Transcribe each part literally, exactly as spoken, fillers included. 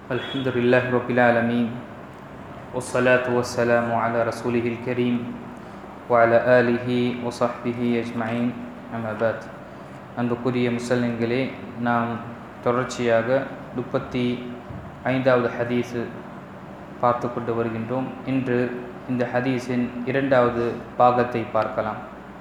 Alhamdulillahi Rabbil Alameen Wassalatu wassalamu ala rasulihil kareem wa ala alihi wa sahbihi ajma'in amma ba'd. அன்புக்குரிய முஸ்லிம்களே, நாம் தொடர்ச்சியாக முப்பத்தி ஐந்தாவது ஹதீஸு பார்த்து கொண்டு வருகின்றோம். இன்று இந்த ஹதீஸின் இரண்டாவது பாகத்தை பார்க்கலாம்.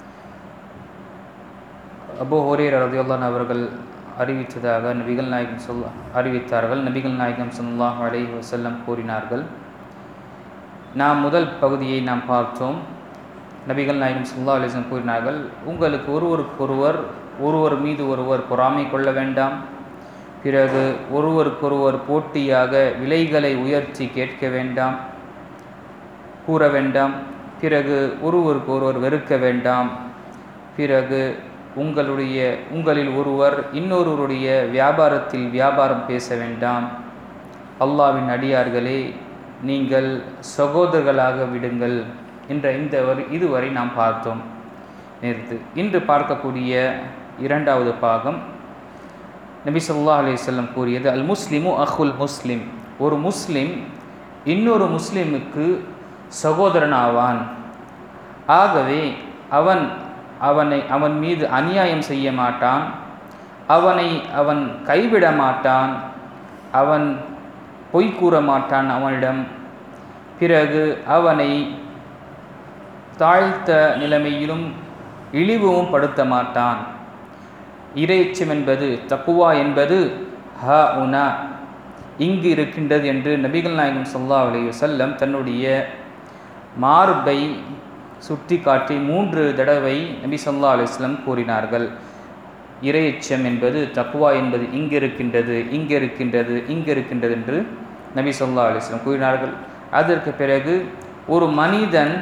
அபூ ஹுரைரா ரலியல்லாஹு அன்ஹு அவர்கள் அறிவித்ததாக நபிகள் நாயகம் சொல் அறிவித்தார்கள் நபிகள் நாயகம் ஸல்லல்லாஹு அலைஹி வஸல்லம் கூறினார்கள். நாம் முதல் பகுதியை நாம் பார்த்தோம். நபிகள் நாயகம் ஸல்லல்லாஹு அலைஹி வஸல்லம் கூறினார்கள், உங்களுக்கு ஒருவருக்கொருவர் ஒருவர் மீது ஒருவர் பொறாமை கொள்ள வேண்டாம். பிறகு ஒருவருக்கொருவர் போட்டியாக விலைகளை உயர்த்தி கேட்க வேண்டாம், கூற வேண்டாம். பிறகு ஒருவருக்கு ஒருவர் வெறுக்க வேண்டாம். பிறகு உங்களுடைய உங்களில் ஒருவர் இன்னொருவருடைய வியாபாரத்தில் வியாபாரம் பேச வேண்டாம். அல்லாஹ்வின் அடியார்களே, நீங்கள் சகோதரர்களாக விடுங்கள் என்ற இந்த வரி இதுவரை நாம் பார்த்தோம். நேர்த்து இன்று பார்க்கக்கூடிய இரண்டாவது பாகம், நபி ஸல்லல்லாஹு அலைஹி வஸல்லம் கூறியது, அல் முஸ்லிமு அஹுல் முஸ்லிம். ஒரு முஸ்லிம் இன்னொரு முஸ்லிமுக்கு சகோதரன் ஆவான். ஆகவே அவன் அவனை அவன் மீது அநியாயம் செய்ய மாட்டான், அவனை அவன் கைவிட மாட்டான், அவன் பொய் கூற மாட்டான் அவனிடம். பிறகு அவனை தாழ்த்த நிலைமையிலும் இழிவும் படுத்த மாட்டான். இறையச்சம் என்பது, தக்குவா என்பது ஹா உனா இங்கு இருக்கின்றது என்று நபிகள் நாயகம் ஸல்லல்லாஹு அலைஹி வஸல்லம் தன்னுடைய மார்பை சுட்டி காட்டி மூன்று தடவை நபி ஸல்லல்லாஹு அலைஹி வஸல்லம் கூறினார்கள். இறையச்சம் என்பது, தக்வா என்பது இங்கு இருக்கின்றது, இங்கு இருக்கின்றது, இங்கு இருக்கின்றது என்று நபி ஸல்லல்லாஹு அலைஹி வஸல்லம் கூறினார்கள். அதற்கு பிறகு ஒரு மனிதன்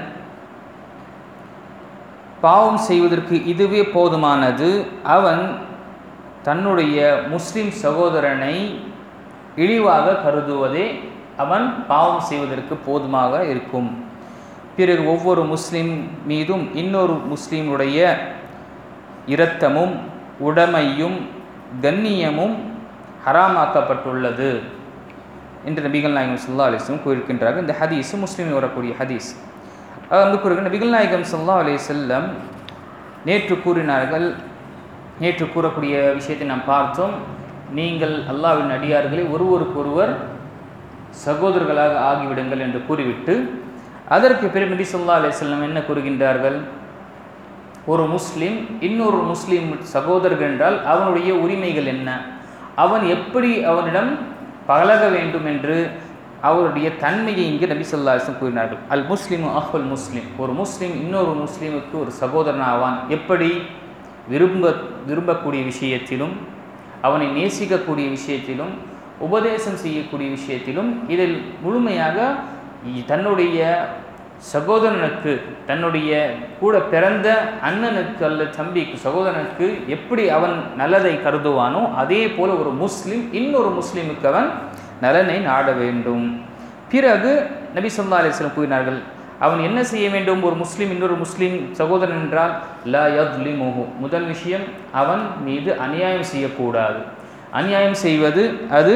பாவம் செய்வதற்கு இதுவே போதுமானது. அவன் தன்னுடைய முஸ்லிம் சகோதரனை இழிவாக கருதுவதே அவன் பாவம் செய்வதற்கு போதுமாக இருக்கும். பிறகு ஒவ்வொரு முஸ்லிம் மீதும் இன்னொரு முஸ்லீமுடைய இரத்தமும் உடைமையும் கண்ணியமும் ஹராமாக்கப்பட்டுள்ளது என்று நபிகள் நாயகம் ஸல்லல்லாஹு அலைஹி வஸல்லம் கூறியிருக்கின்றார்கள். இந்த ஹதீஸ் முஸ்லிமில் வரக்கூடிய ஹதீஸ். வந்து கூறுகிற நபிகள் நாயகம் ஸல்லல்லாஹு அலைஹி வஸல்லம் நேற்று கூறினார்கள். நேற்று கூறக்கூடிய விஷயத்தை நாம் பார்த்தோம். நீங்கள் அல்லாஹ்வின் அடியார்களை ஒருவருக்கொருவர் சகோதரர்களாக ஆகிவிடுங்கள் என்று கூறிவிட்டு, அதற்கு பிறகு நபி ஸல்லல்லாஹு அலைஹி வஸல்லம் என்ன கூறுகின்றார்கள்? ஒரு முஸ்லிம் இன்னொரு முஸ்லிம் சகோதரர்கள் என்றால் அவனுடைய உரிமைகள் என்ன, அவன் எப்படி அவனிடம் பழக வேண்டும் என்று அவருடைய தன்மையை இங்கு நபி ஸல்லல்லாஹு அலைஹி வஸல்லம் கூறினார்கள். அல் முஸ்லிமு அஹுல் முஸ்லிம். ஒரு முஸ்லிம் இன்னொரு முஸ்லிமுக்கு ஒரு சகோதரன் ஆவான். எப்படி? விரும்ப விரும்பக்கூடிய விஷயத்திலும், அவனை நேசிக்கக்கூடிய விஷயத்திலும், உபதேசம் செய்யக்கூடிய விஷயத்திலும், இதில் முழுமையாக தன்னுடைய சகோதரனுக்கு, தன்னுடைய கூட பிறந்த அண்ணனுக்கு அல்ல தம்பிக்கு, சகோதரனுக்கு எப்படி அவன் நல்லதை கருதுவானோ அதே போல ஒரு முஸ்லிம் இன்னொரு முஸ்லிமுக்கு அவன் நலனை நாட வேண்டும். பிறகு நபி ஸல்லல்லாஹு அலைஹி வஸல்லம் கூறினார்கள், அவன் என்ன செய்ய வேண்டும்? ஒரு முஸ்லிம் இன்னொரு முஸ்லிம் சகோதரன் என்றால் லா யத்லிமுஹு. முதல் விஷயம், அவன் மீது அநியாயம் செய்யக்கூடாது. அநியாயம் செய்வது அது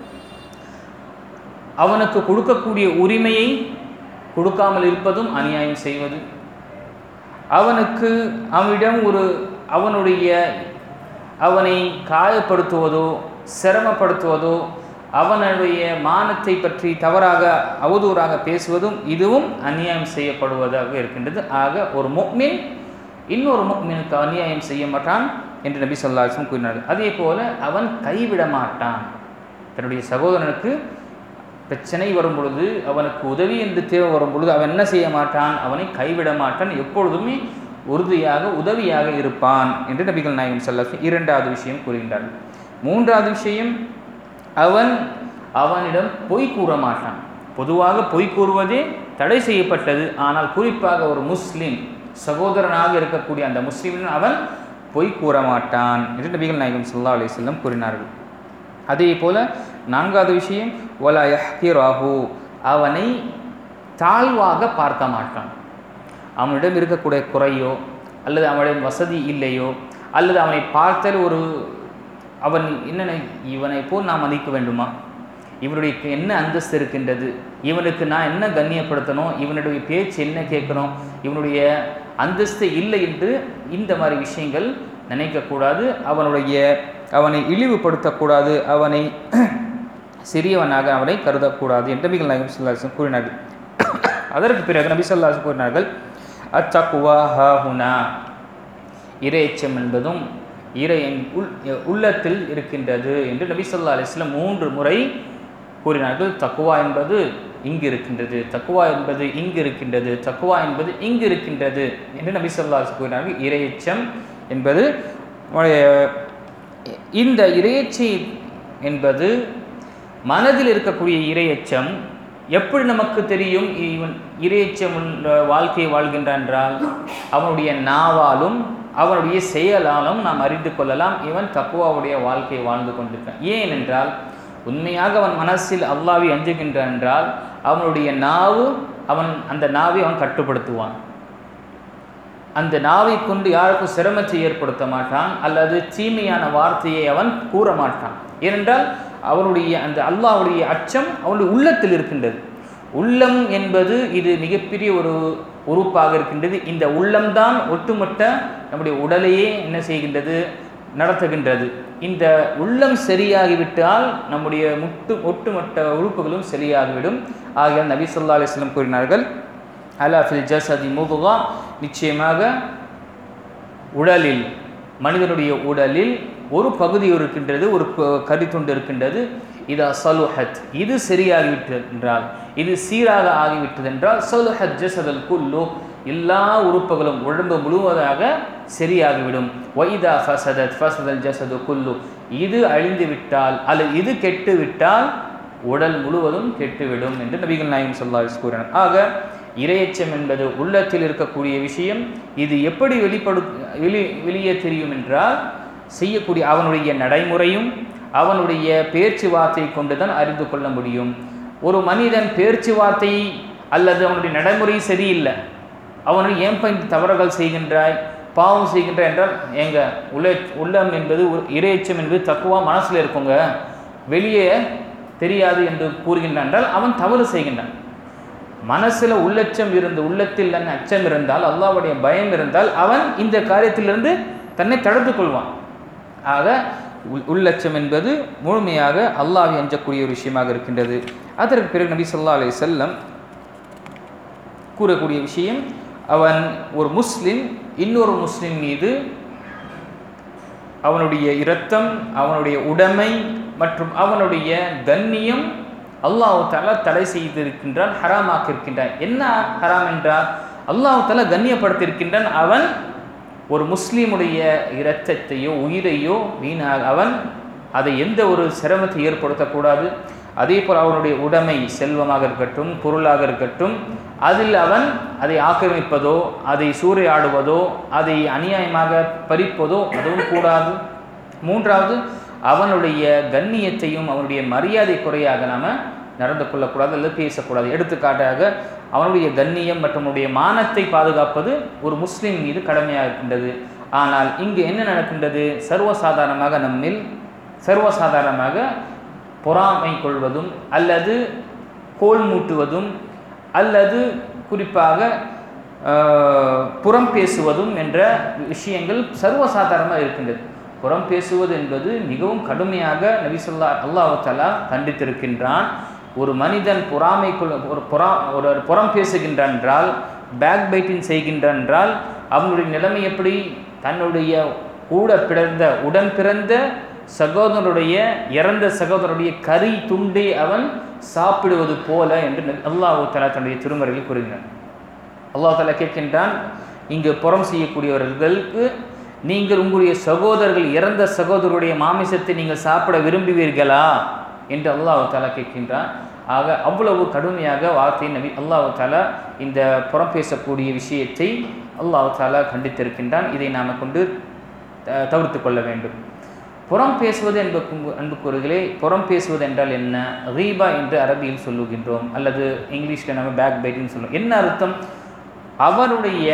அவனுக்கு கொடுக்கக்கூடிய உரிமையை கொடுக்காமல் இருப்பதும் அநியாயம் செய்வது. அவனுக்கு அவனிடம் ஒரு அவனுடைய அவனை காயப்படுத்துவதோ சிரமப்படுத்துவதோ, அவனுடைய மானத்தை பற்றி தவறாக அவதூறாக பேசுவதும் இதுவும் அநியாயம் செய்யப்படுவதாக இருக்கின்றது. ஆக ஒரு முஃமின் இன்னொரு முஃமினுக்கு அநியாயம் செய்ய மாட்டான் என்று நபி ஸல்லல்லாஹு அலைஹி வஸல்லம் கூறினார்கள். அதே போல அவன் கைவிட மாட்டான். தன்னுடைய சகோதரனுக்கு பிரச்சனை வரும் பொழுது, அவனுக்கு உதவி என்று தேவை வரும் பொழுது அவன் என்ன செய்ய மாட்டான்? அவனை கைவிட மாட்டான். எப்பொழுதுமே உறுதியாக உதவியாக இருப்பான் என்று நபிகள் நாயகம் ஸல்லல்லாஹு அலைஹி வஸல்லம் இரண்டாவது விஷயம் கூறுகின்றார்கள். மூன்றாவது விஷயம், அவன் அவனிடம் பொய் கூற மாட்டான். பொதுவாக பொய் கூறுவதே தடை செய்யப்பட்டது. ஆனால் குறிப்பாக ஒரு முஸ்லிம் சகோதரனாக இருக்கக்கூடிய அந்த முஸ்லிமின் அவன் பொய் கூற மாட்டான் என்று நபிகள் நாயகம் ஸல்லல்லாஹு அலைஹி வஸல்லம் கூறினார்கள். அதே போல நான்காவது விஷயம், வலா யஹ்கிராஹு. அவனை தாழ்வாக பார்க்க மாட்டான். அவனிடம் இருக்கக்கூடிய குறையோ அல்லது அவனிடம் வசதி இல்லையோ அல்லது அவனை பார்த்தால் ஒரு அவன் என்னென்ன இவனை போல் நாம் மதிக்க வேண்டுமா, இவனுடைய என்ன அந்தஸ்து இருக்கின்றது, இவனுக்கு நான் என்ன கண்ணியப்படுத்தணும், இவனுடைய பேச்சு என்ன கேட்கணும், இவனுடைய அந்தஸ்து இல்லை என்று இந்த மாதிரி விஷயங்கள் நினைக்கக்கூடாது. அவனுடைய அவனை இழிவுபடுத்தக்கூடாது, அவனை சிறியவனாக அவனை கருதக்கூடாது என்று நபிகள் நாயகம் ஸல்லல்லாஹு அலைஹி வஸல்லம் கூறினார்கள். அதற்கு பிறகு நபி ஸல்லல்லாஹு அலைஹி வஸல்லம் கூறினார்கள், அத்தக்வா ஹாஹுனா, இறையச்சம் என்பதும் இறை உள் உள்ளத்தில் இருக்கின்றது என்று நபி ஸல்லல்லாஹு அலைஹி வஸல்லம் மூன்று முறை கூறினார்கள். தக்குவா என்பது இங்கு இருக்கின்றது, தக்குவா என்பது இங்கு இருக்கின்றது, தக்குவா என்பது இங்கு இருக்கின்றது என்று நபி ஸல்லல்லாஹு அலைஹி வஸல்லம் கூறினார்கள். இறையச்சம் என்பது இந்த இறையச்சை என்பது மனதில் இருக்கக்கூடிய இறையச்சம் எப்படி நமக்கு தெரியும்? இவன் இறையச்சம் வாழ்க்கையை வாழ்கின்றான் என்றால் அவனுடைய நாவாலும் அவனுடைய செயலாலும் நாம் அறிந்து கொள்ளலாம் இவன் தக்குவாவுடைய வாழ்க்கையை வாழ்ந்து கொண்டிருக்கான். ஏன் என்றால் உண்மையாக அவன் மனசில் அல்லாஹ்வை அஞ்சுகின்றான் என்றால் அவனுடைய நாவு அவன் அந்த நாவை அவன் கட்டுப்படுத்துவான். அந்த நாவை கொண்டு யாருக்கும் சிரமத்தை ஏற்படுத்த மாட்டான், அல்லது தீமையான வார்த்தையை அவன் கூற மாட்டான். ஏனென்றால் அவனுடைய அந்த அல்லாஹ்வுடைய அச்சம் அவனுடைய உள்ளத்தில் இருக்கின்றது. உள்ளம் என்பது இது மிகப்பெரிய ஒரு உறுப்பாக இருக்கின்றது. இந்த உள்ளம்தான் ஒட்டுமொத்த நம்முடைய உடலையே என்ன செய்கின்றது, நடத்துகின்றது. இந்த உள்ளம் சரியாகிவிட்டால் நம்முடைய முட்டு ஒட்டுமொத்த உறுப்புகளும் சரியாகிவிடும். ஆகிய நபி ஸல்லல்லாஹு அலைஹி வஸல்லம் கூறினார்கள், அலா ஃபில் ஜஸதி முதுகா, நிச்சயமாக உடலில் மனிதனுடைய உடலில் ஒரு பகுதி இருக்கின்றது, ஒரு கரித்துண்டு இருக்கின்றது. இதா சலுஹத், இது சரியாகிவிட்டது என்றால், இது சீராக ஆகிவிட்டது என்றால் சலுஹத் ஜஸதல் குல்லு, எல்லா உறுப்புகளும் உடம்பு முழுவதாக சரியாகிவிடும். வைதா ஃபஸதத் ஃபஸதல் ஜஸது குல்லு, இது அழிந்து விட்டால் அல்லது இது கெட்டு விட்டால் உடல் முழுவதும் கெட்டுவிடும் என்று நபிகள் நாயகம் ஸல்லல்லாஹு அலைஹி வஸல்லம் கூறினார். ஆக இறையச்சம் என்பது உள்ளத்தில் இருக்கக்கூடிய விஷயம். இது எப்படி வெளிப்படு வெளி வெளியே தெரியும் என்றால் செய்யக்கூடிய அவனுடைய நடைமுறையும் அவனுடைய பேச்சுவார்த்தை கொண்டுதான் அறிந்து கொள்ள முடியும். ஒரு மனிதன் பேச்சுவார்த்தை அல்லது அவனுடைய நடைமுறை சரியில்லை, அவனு ஏன் இந்த தவறுகள் செய்கின்றாய், பாவம் செய்கின்றாய் என்றால், எங்க உள்ள உள்ளம் என்பது இறையச்சம் என்பது தக்குவா மனசில் இருக்குங்க, வெளியே தெரியாது என்று கூறுகின்றான் என்றால் அவன் தவறு செய்கின்றான். மனசில் உள்ளச்சம் இருந்து உள்ளத்தில் அச்சம் இருந்தால், அல்லாஹ்வுடைய பயம் இருந்தால் அவன் இந்த காரியத்திலிருந்து தன்னை தடுத்து கொள்வான். ஆக உள்ளச்சம் என்பது முழுமையாக அல்லாஹ்வை அஞ்சக்கூடிய ஒரு விஷயமாக இருக்கின்றது. அதற்கு பிறகு நபி ஸல்லல்லாஹு அலைஹி வஸல்லம் கூறக்கூடிய விஷயம், அவன் ஒரு முஸ்லிம் இன்னொரு முஸ்லிம் மீது அவனுடைய இரத்தம், அவனுடைய உடைமை மற்றும் அவனுடைய கண்ணியம் அல்லாஹ் தஆலா தடை செய்திருக்கின்றான், ஹராமாக்கியிருக்கின்றான். என்ன ஹராம் என்றால் அல்லாஹ் தஆலா கண்ணியப்படுத்தியிருக்கின்றான். அவன் ஒரு முஸ்லீமுடைய இரத்தத்தையோ உயிரையோ வீணாக அவன் அதை எந்த ஒரு சிரமத்தை ஏற்படுத்தக்கூடாது. அதே போல் அவனுடைய உடைமை செல்வமாக இருக்கட்டும் பொருளாக இருக்கட்டும், அதில் அவன் அதை ஆக்கிரமிப்பதோ அதை சூறையாடுவதோ அதை அநியாயமாக பறிப்பதோ அதுவும் கூடாது. மூன்றாவது, அவனுடைய கண்ணியத்தையும் அவனுடைய மரியாதை குறையாக நாம் நடந்து கொள்ளக்கூடாது அல்லது பேசக்கூடாது. எடுத்துக்காட்டாக அவனுடைய கண்ணியம் மற்றும் அவனுடைய மானத்தை பாதுகாப்பது ஒரு முஸ்லீம் மீது கடமையாக இருக்கின்றது. ஆனால் இங்கு என்ன நடக்கின்றது, சர்வசாதாரணமாக நம்மில் சர்வசாதாரணமாக பொறாமை கொள்வதும் அல்லது கோல் மூட்டுவதும் அல்லது குறிப்பாக புறம் பேசுவதும் என்ற விஷயங்கள் சர்வசாதாரணமாக இருக்கின்றது. புறம் பேசுவது என்பது மிகவும் கடுமையாக நபி ஸல்லல்லாஹு அல்லாஹ் தஆலா கண்டித்திருக்கின்றான். ஒரு மனிதன் பொறாமை ஒரு புறா ஒரு புறம் பேசுகின்றான் என்றால், பேக் பைட்டிங் செய்கின்றான் என்றால் அவனுடைய நிலைமை எப்படி, தன்னுடைய கூட பிறந்த உடன் பிறந்த சகோதரனுடைய இறந்த சகோதரனுடைய கறி துண்டை அவன் சாப்பிடுவது போல என்று அல்லாஹ் தஆலா தன்னுடைய திருமறையில் கூறுகிறான். அல்லாஹ் தஆலா கேட்கின்றான், இங்கு புறம் செய்யக்கூடியவர்களுக்கு நீங்கள் உங்களுடைய சகோதரர்கள் இறந்த சகோதரருடைய மாமிசத்தை நீங்கள் சாப்பிட விரும்புவீர்களா என்று அல்லாஹ் தஆலா கேட்கின்றான். ஆக அவ்வளவு கடுமையாக வார்த்தை நபி அல்லாஹ் தஆலா இந்த புறம் பேசக்கூடிய விஷயத்தை அல்லாஹ் தஆலா கண்டித்திருக்கின்றான். இதை நாம் கொண்டு தவிர்த்து கொள்ள வேண்டும். புறம் பேசுவது என்பது அன்புக்குரியவர்களே, புறம் பேசுவது என்றால் என்ன, ரீபா என்று அரபியில் சொல்லுகின்றோம் அல்லது இங்கிலீஷில் நம்ம பேக் பைட்டிங் சொல்லுவோம். என்ன அர்த்தம், அவருடைய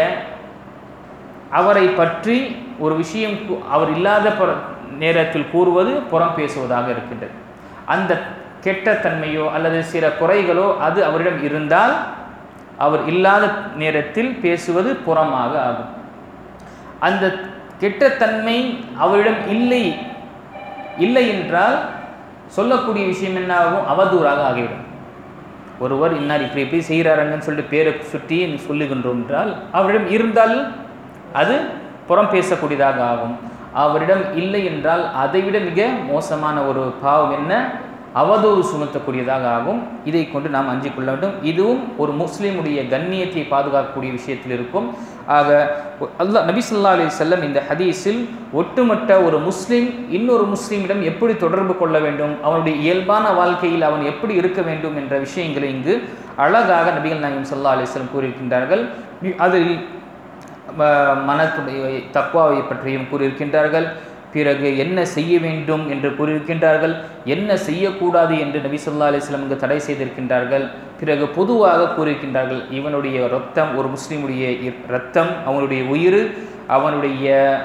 அவரை பற்றி ஒரு விஷயம் அவர் இல்லாத நேரத்தில் கூறுவது புறம் பேசுவதாக இருக்கின்றது. அந்த கெட்ட தன்மையோ அல்லது சில குறைகளோ அது அவரிடம் இருந்தால் அவர் இல்லாத நேரத்தில் பேசுவது புறமாக ஆகும். அந்த கெட்டத்தன்மை அவரிடம் இல்லை இல்லை என்றால் சொல்லக்கூடிய விஷயம் என்ன ஆகும்? அவதூறாக ஆகிவிடும். ஒருவர் இன்னார் இப்படி இப்படி செய்கிறாருங்கன்னு சொல்லிட்டு பேரை சுற்றி சொல்லுகின்றோம் என்றால் அவரிடம் இருந்தால் அது புறம் பேசக்கூடியதாக ஆகும். அவரிடம் இல்லை என்றால் அதைவிட மிக மோசமான ஒரு பாவம் என்ன? அவதூறு சுமத்தக்கூடியதாக ஆகும். இதை கொண்டு நாம் அஞ்சிக் கொள்ள வேண்டும். இதுவும் ஒரு முஸ்லீமுடைய கண்ணியத்தை பாதுகாக்கக்கூடிய விஷயத்தில் இருக்கும். ஆக அல்லாஹ் நபி ஸல்லல்லாஹு அலைஹி வஸல்லம் இந்த ஹதீஸில் ஒட்டுமொத்த ஒரு முஸ்லீம் இன்னொரு முஸ்லீமிடம் எப்படி தொடர்பு கொள்ள வேண்டும், அவனுடைய இயல்பான வாழ்க்கையில் அவன் எப்படி இருக்க வேண்டும் என்ற விஷயங்களை இங்கு அழகாக நபிகள் நாயகம் ஸல்லல்லாஹு அலைஹி வஸல்லம் கூறியிருக்கின்றார்கள். அதில் மனத்துடைய தக்வாவை பற்றியும் கூறியிருக்கின்றார்கள். பிறகு என்ன செய்ய வேண்டும் என்று கூறியிருக்கின்றார்கள், என்ன செய்யக்கூடாது என்று நபி ஸல்லல்லாஹு அலைஹி வஸல்லம் இங்கு தடை செய்திருக்கின்றார்கள். பிறகு பொதுவாக கூறியிருக்கின்றார்கள், இவனுடைய இரத்தம், ஒரு முஸ்லீமுடைய இரத்தம், அவனுடைய உயிர், அவனுடைய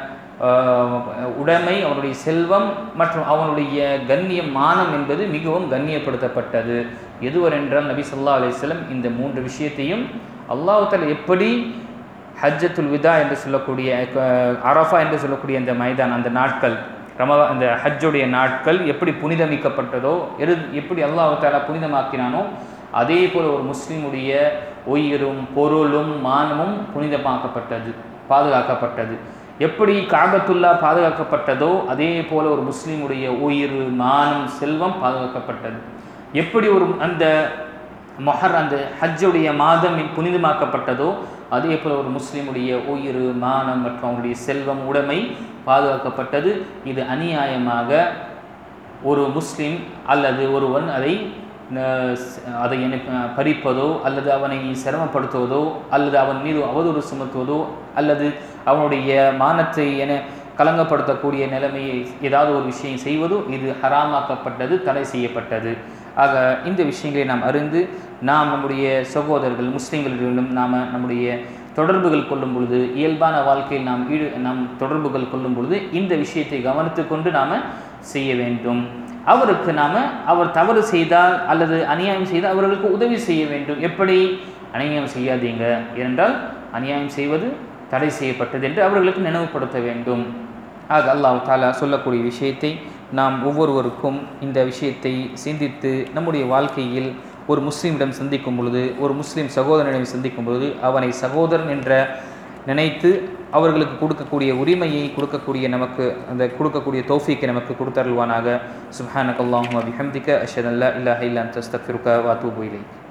உடைமை, அவனுடைய செல்வம் மற்றும் அவனுடைய கண்ணியம், மானம் என்பது மிகவும் கண்ணியப்படுத்தப்பட்டது. எதுவரென்றால் நபி ஸல்லல்லாஹு அலைஹி வஸல்லம் இந்த மூன்று விஷயத்தையும் அல்லாஹ் தஆலா எப்படி ஹஜ்ஜத்துல் விதா என்று சொல்லக்கூடிய அரஃபா என்று சொல்லக்கூடிய அந்த மைதான், அந்த நாட்கள், ரம அந்த ஹஜ்ஜுடைய நாட்கள் எப்படி புனிதமிக்கப்பட்டதோ, எது எப்படி அல்லாஹ் தஆலா புனிதமாக்கினானோ அதே போல் ஒரு முஸ்லீமுடைய உயிரும் பொருளும் மானமும் புனிதமாக்கப்பட்டது, பாதுகாக்கப்பட்டது. எப்படி காபத்துல்லா பாதுகாக்கப்பட்டதோ அதே போல் ஒரு முஸ்லீமுடைய உயிர், மானம், செல்வம் பாதுகாக்கப்பட்டது. எப்படி ஒரு அந்த மொஹர் அந்த ஹஜ்ஜுடைய மாதம் புனிதமாக்கப்பட்டதோ அதே போல் ஒரு முஸ்லீமுடைய உயிர், மானம் மற்றும் அவருடைய செல்வம், உடைமை பாதுகாக்கப்பட்டது. இது அநியாயமாக ஒரு முஸ்லீம் அல்லது ஒருவன் அதை அதை பறிப்பதோ அல்லது அவனை சிரமப்படுத்துவதோ அல்லது அவன் மீது அவதூறு சுமத்துவதோ அல்லது அவனுடைய மானத்தை என கலங்கப்படுத்தக்கூடிய நிலைமையை ஏதாவது ஒரு விஷயம் செய்வதோ இது ஹராமாக்கப்பட்டது, தடை செய்யப்பட்டது. ஆக இந்த விஷயங்களை நாம் அறிந்து நாம் நம்முடைய சகோதரர்கள் முஸ்லீம்களிடம் நாம் நம்முடைய தொடர்புகள் கொள்ளும் பொழுது, இயல்பான வாழ்க்கையில் நாம் ஈடு நாம் தொடர்புகள் கொள்ளும் பொழுது இந்த விஷயத்தை கவனித்து கொண்டு நாம் செய்ய வேண்டும். அவருக்கு நாம் அவர் தவறு செய்தால் அல்லது அநியாயம் செய்தால் அவர்களுக்கு உதவி செய்ய வேண்டும். எப்படி? அநியாயம் செய்யாதீங்க, ஏனென்றால் அநியாயம் செய்வது தடை செய்யப்பட்டது என்று அவர்களுக்கு நினைவுபடுத்த வேண்டும். ஆக அல்லாஹ் தஆலா சொல்லக்கூடிய விஷயத்தை நாம் ஒவ்வொருவருக்கும் இந்த விஷயத்தை சிந்தித்து நம்முடைய வாழ்க்கையில் ஒரு முஸ்லீமிடம் சந்திக்கும் பொழுது, ஒரு முஸ்லீம் சகோதரனிடம் சந்திக்கும் பொழுது அவனை சகோதரன் என்ற நினைத்து அவர்களுக்கு கொடுக்கக்கூடிய உரிமையை கொடுக்கக்கூடிய நமக்கு அந்த கொடுக்கக்கூடிய தௌஃபீக்கை நமக்கு கொடுத்தருள்வானாக. சுப்ஹானக அல்லாஹும்ம பிஹம்திக அஷ்ஹது அல்லா இலாஹா இல்லா அன்த அஸ்தக்ஃபிருக வ அத்தூபு இலைக்.